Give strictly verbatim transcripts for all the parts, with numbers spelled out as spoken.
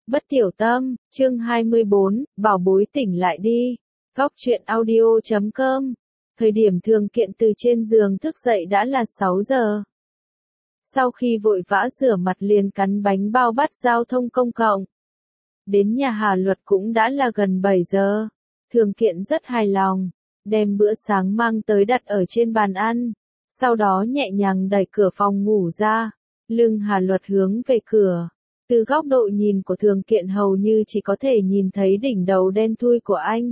Bất tiểu tâm, chương hai mươi bốn, bảo bối tỉnh lại đi. Góc truyện audio chấm com. Thời điểm Thường Kiện từ trên giường thức dậy đã là sáu giờ. Sau khi vội vã rửa mặt liền cắn bánh bao bắt giao thông công cộng. Đến nhà Hà Luật cũng đã là gần bảy giờ. Thường Kiện rất hài lòng, đem bữa sáng mang tới đặt ở trên bàn ăn. Sau đó nhẹ nhàng đẩy cửa phòng ngủ ra. Lưng Hà Luật hướng về cửa. Từ góc độ nhìn của Thường Kiện hầu như chỉ có thể nhìn thấy đỉnh đầu đen thui của anh.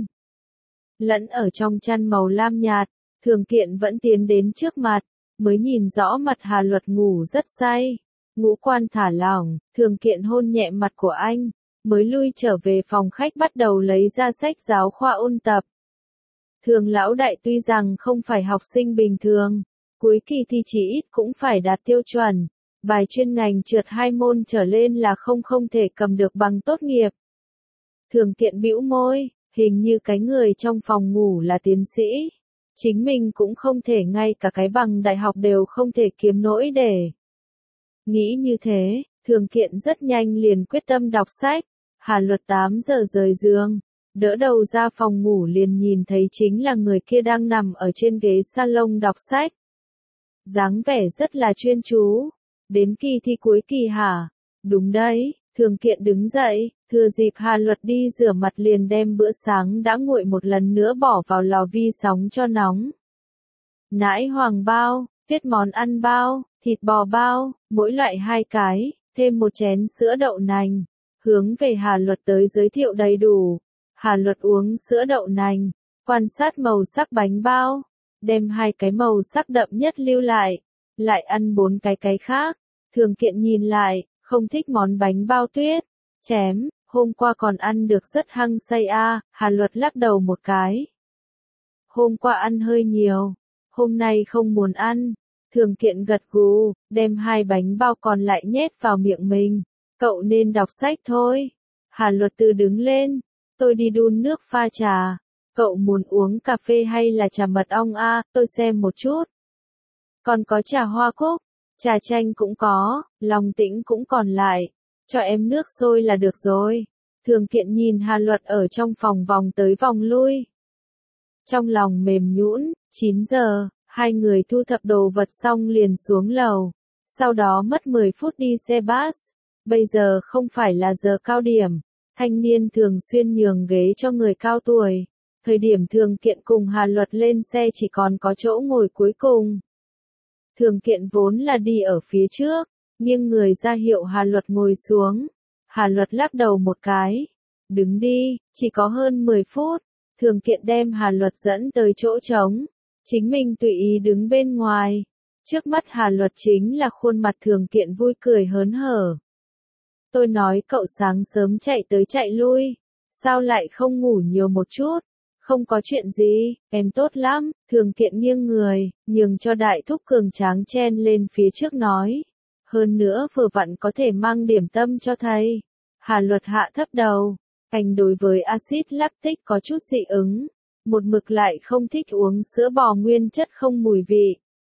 Lẫn ở trong chăn màu lam nhạt, Thường Kiện vẫn tiến đến trước mặt, mới nhìn rõ mặt Hà Luật ngủ rất say. Ngũ quan thả lỏng, Thường Kiện hôn nhẹ mặt của anh, mới lui trở về phòng khách bắt đầu lấy ra sách giáo khoa ôn tập. Thường lão đại tuy rằng không phải học sinh bình thường, cuối kỳ thi chỉ ít cũng phải đạt tiêu chuẩn. Bài chuyên ngành trượt hai môn trở lên là không không thể cầm được bằng tốt nghiệp. Thường Kiện bĩu môi, hình như cái người trong phòng ngủ là tiến sĩ. Chính mình cũng không thể ngay cả cái bằng đại học đều không thể kiếm nổi để. Nghĩ như thế, Thường Kiện rất nhanh liền quyết tâm đọc sách. Hà Luật tám giờ rời giường, đỡ đầu ra phòng ngủ liền nhìn thấy chính là người kia đang nằm ở trên ghế salon đọc sách. Dáng vẻ rất là chuyên chú. Đến kỳ thi cuối kỳ hả? Đúng đấy, Thường Kiện đứng dậy, thừa dịp Hà Luật đi rửa mặt liền đem bữa sáng đã nguội một lần nữa bỏ vào lò vi sóng cho nóng. Nãi hoàng bao, tiết món ăn bao, thịt bò bao, mỗi loại hai cái, thêm một chén sữa đậu nành, hướng về Hà Luật tới giới thiệu đầy đủ. Hà Luật uống sữa đậu nành, quan sát màu sắc bánh bao, đem hai cái màu sắc đậm nhất lưu lại. Lại ăn bốn cái cái khác. Thường Kiện nhìn lại, không thích món bánh bao tuyết. Chém, hôm qua còn ăn được rất hăng say a. À, Hà Luật lắc đầu một cái. Hôm qua ăn hơi nhiều, hôm nay không muốn ăn. Thường Kiện gật gù, đem hai bánh bao còn lại nhét vào miệng mình. Cậu nên đọc sách thôi. Hà Luật từ đứng lên, tôi đi đun nước pha trà. Cậu muốn uống cà phê hay là trà mật ong a? À, tôi xem một chút. Còn có trà hoa cúc, trà chanh cũng có, lòng tĩnh cũng còn lại. Cho em nước sôi là được rồi. Thường Kiện nhìn Hà Luật ở trong phòng vòng tới vòng lui. Trong lòng mềm nhũn, chín giờ, hai người thu thập đồ vật xong liền xuống lầu. Sau đó mất mười phút đi xe bus. Bây giờ không phải là giờ cao điểm. Thanh niên thường xuyên nhường ghế cho người cao tuổi. Thời điểm Thường Kiện cùng Hà Luật lên xe chỉ còn có chỗ ngồi cuối cùng. Thường Kiện vốn là đi ở phía trước, nghiêng người ra hiệu Hà Luật ngồi xuống. Hà Luật lắc đầu một cái. Đứng đi, chỉ có hơn mười phút. Thường Kiện đem Hà Luật dẫn tới chỗ trống. Chính mình tùy ý đứng bên ngoài. Trước mắt Hà Luật chính là khuôn mặt Thường Kiện vui cười hớn hở. Tôi nói cậu sáng sớm chạy tới chạy lui. Sao lại không ngủ nhiều một chút? Không có chuyện gì, em tốt lắm. Thường Kiện nghiêng người, nhường cho đại thúc cường tráng chen lên phía trước nói. Hơn nữa vừa vặn có thể mang điểm tâm cho thầy. Hà Luật hạ thấp đầu. Anh đối với axit lactic có chút dị ứng. Một mực lại không thích uống sữa bò nguyên chất không mùi vị.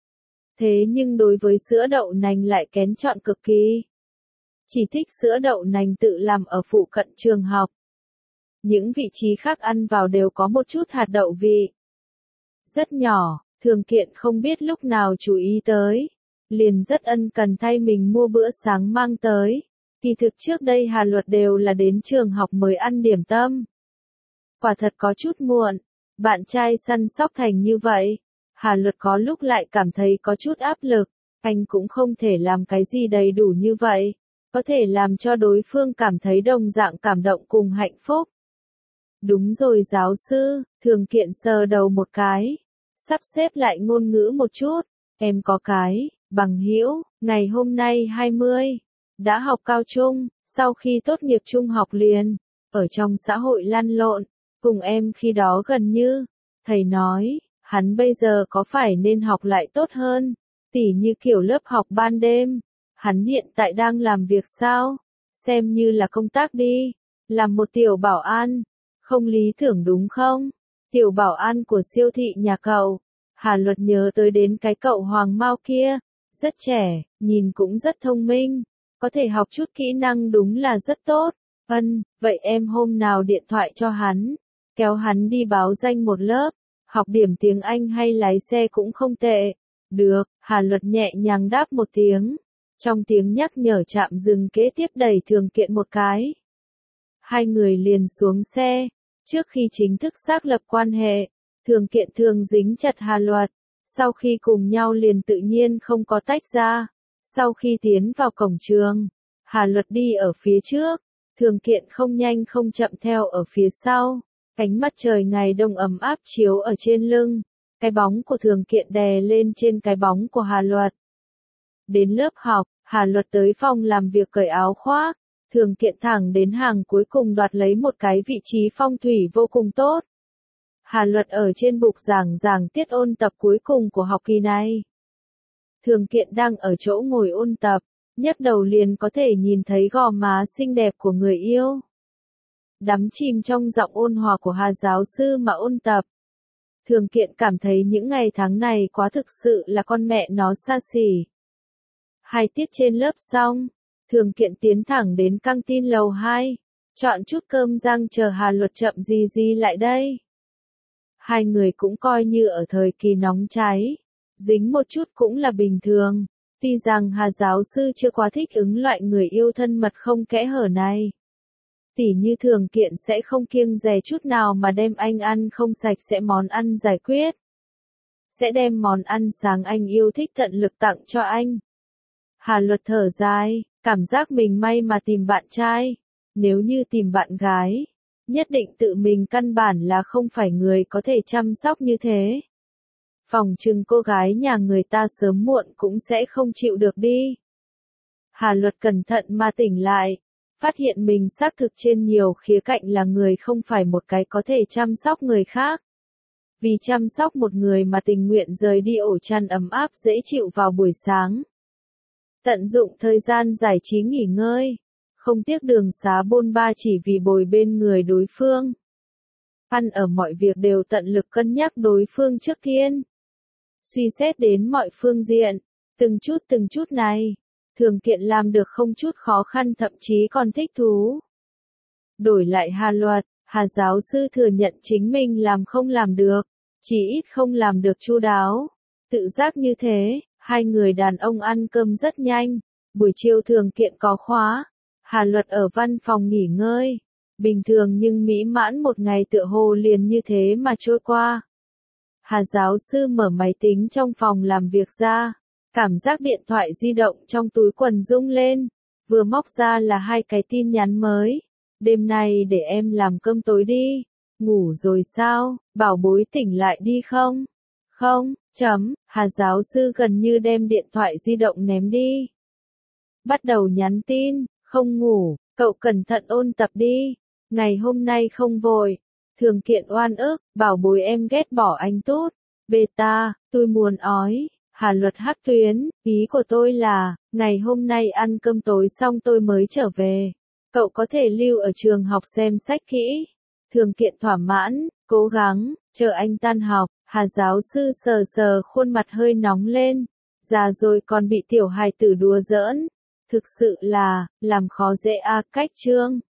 Thế nhưng đối với sữa đậu nành lại kén chọn cực kỳ. Chỉ thích sữa đậu nành tự làm ở phụ cận trường học. Những vị trí khác ăn vào đều có một chút hạt đậu vị. Rất nhỏ, Thường Kiện không biết lúc nào chú ý tới. Liền rất ân cần thay mình mua bữa sáng mang tới. Kỳ thực trước đây Hà Luật đều là đến trường học mới ăn điểm tâm. Quả thật có chút muộn. Bạn trai săn sóc thành như vậy. Hà Luật có lúc lại cảm thấy có chút áp lực. Anh cũng không thể làm cái gì đầy đủ như vậy. Có thể làm cho đối phương cảm thấy đồng dạng cảm động cùng hạnh phúc. Đúng rồi giáo sư, Thường Kiện sờ đầu một cái. Sắp xếp lại ngôn ngữ một chút. Em có cái, bằng hữu, ngày hôm nay hai mươi. Đã học cao trung, sau khi tốt nghiệp trung học liền. Ở trong xã hội lăn lộn, cùng em khi đó gần như. Thầy nói, hắn bây giờ có phải nên học lại tốt hơn. Tỉ như kiểu lớp học ban đêm. Hắn hiện tại đang làm việc sao? Xem như là công tác đi. Làm một tiểu bảo an. Không lý tưởng đúng không? Tiểu bảo an của siêu thị nhà cậu. Hà Luật nhớ tới đến cái cậu hoàng mao kia. Rất trẻ, nhìn cũng rất thông minh. Có thể học chút kỹ năng đúng là rất tốt. Ân, vậy em hôm nào điện thoại cho hắn, kéo hắn đi báo danh một lớp, học điểm tiếng Anh hay lái xe cũng không tệ. Được, Hà Luật nhẹ nhàng đáp một tiếng. Trong tiếng nhắc nhở trạm dừng kế tiếp đẩy Thường Kiện một cái. Hai người liền xuống xe. Trước khi chính thức xác lập quan hệ, Thường Kiện thường dính chặt Hà Luật. Sau khi cùng nhau liền tự nhiên không có tách ra. Sau khi tiến vào cổng trường, Hà Luật đi ở phía trước, Thường Kiện không nhanh không chậm theo ở phía sau. Ánh mặt trời ngày đông ấm áp chiếu ở trên lưng. Cái bóng của Thường Kiện đè lên trên cái bóng của Hà Luật. Đến lớp học, Hà Luật tới phòng làm việc cởi áo khoác. Thường Kiện thẳng đến hàng cuối cùng đoạt lấy một cái vị trí phong thủy vô cùng tốt. Hà Luật ở trên bục giảng giảng tiết ôn tập cuối cùng của học kỳ này. Thường Kiện đang ở chỗ ngồi ôn tập, nhấc đầu liền có thể nhìn thấy gò má xinh đẹp của người yêu. Đắm chìm trong giọng ôn hòa của Hà giáo sư mà ôn tập. Thường Kiện cảm thấy những ngày tháng này quá thực sự là con mẹ nó xa xỉ. Hai tiết trên lớp xong, Thường Kiện tiến thẳng đến căng tin lầu hai, chọn chút cơm rang chờ Hà Luật chậm gì gì lại đây. Hai người cũng coi như ở thời kỳ nóng cháy, dính một chút cũng là bình thường, tuy rằng Hà giáo sư chưa quá thích ứng loại người yêu thân mật không kẽ hở này. Tỉ như Thường Kiện sẽ không kiêng dè chút nào mà đem anh ăn không sạch sẽ món ăn giải quyết. Sẽ đem món ăn sáng anh yêu thích tận lực tặng cho anh. Hà Luật thở dài, cảm giác mình may mà tìm bạn trai. Nếu như tìm bạn gái, nhất định tự mình căn bản là không phải người có thể chăm sóc như thế. Phòng chừng cô gái nhà người ta sớm muộn cũng sẽ không chịu được đi. Hà Luật cẩn thận mà tỉnh lại, phát hiện mình xác thực trên nhiều khía cạnh là người không phải một cái có thể chăm sóc người khác. Vì chăm sóc một người mà tình nguyện rời đi ổ chăn ấm áp dễ chịu vào buổi sáng. Tận dụng thời gian giải trí nghỉ ngơi, không tiếc đường xá bôn ba chỉ vì bồi bên người đối phương. Ăn ở mọi việc đều tận lực cân nhắc đối phương trước tiên. Suy xét đến mọi phương diện, từng chút từng chút này, Thường Kiện làm được không chút khó khăn thậm chí còn thích thú. Đổi lại Hà Luật, Hà giáo sư thừa nhận chính mình làm không làm được, chỉ ít không làm được chu đáo. Tự giác như thế, hai người đàn ông ăn cơm rất nhanh. Buổi chiều Thường Kiện có khóa, Hà Luật ở văn phòng nghỉ ngơi. Bình thường nhưng mỹ mãn một ngày tựa hồ liền như thế mà trôi qua. Hà giáo sư mở máy tính trong phòng làm việc ra, cảm giác điện thoại di động trong túi quần rung lên, vừa móc ra là hai cái tin nhắn mới. Đêm nay để em làm cơm tối đi. Ngủ rồi sao, bảo bối tỉnh lại đi không? Không, chấm, Hà giáo sư gần như đem điện thoại di động ném đi. Bắt đầu nhắn tin, không ngủ, cậu cẩn thận ôn tập đi. Ngày hôm nay không vội. Thường Kiện oan ức, bảo bối em ghét bỏ anh tốt. Beta, tôi muốn ói. Hà Luật hắc tuyến, ý của tôi là, ngày hôm nay ăn cơm tối xong tôi mới trở về. Cậu có thể lưu ở trường học xem sách kỹ. Thường Kiện thỏa mãn, cố gắng, chờ anh tan học. Hà giáo sư sờ sờ khuôn mặt hơi nóng lên. Già rồi còn bị tiểu hài tử đùa giỡn. Thực sự là, làm khó dễ a cách chương.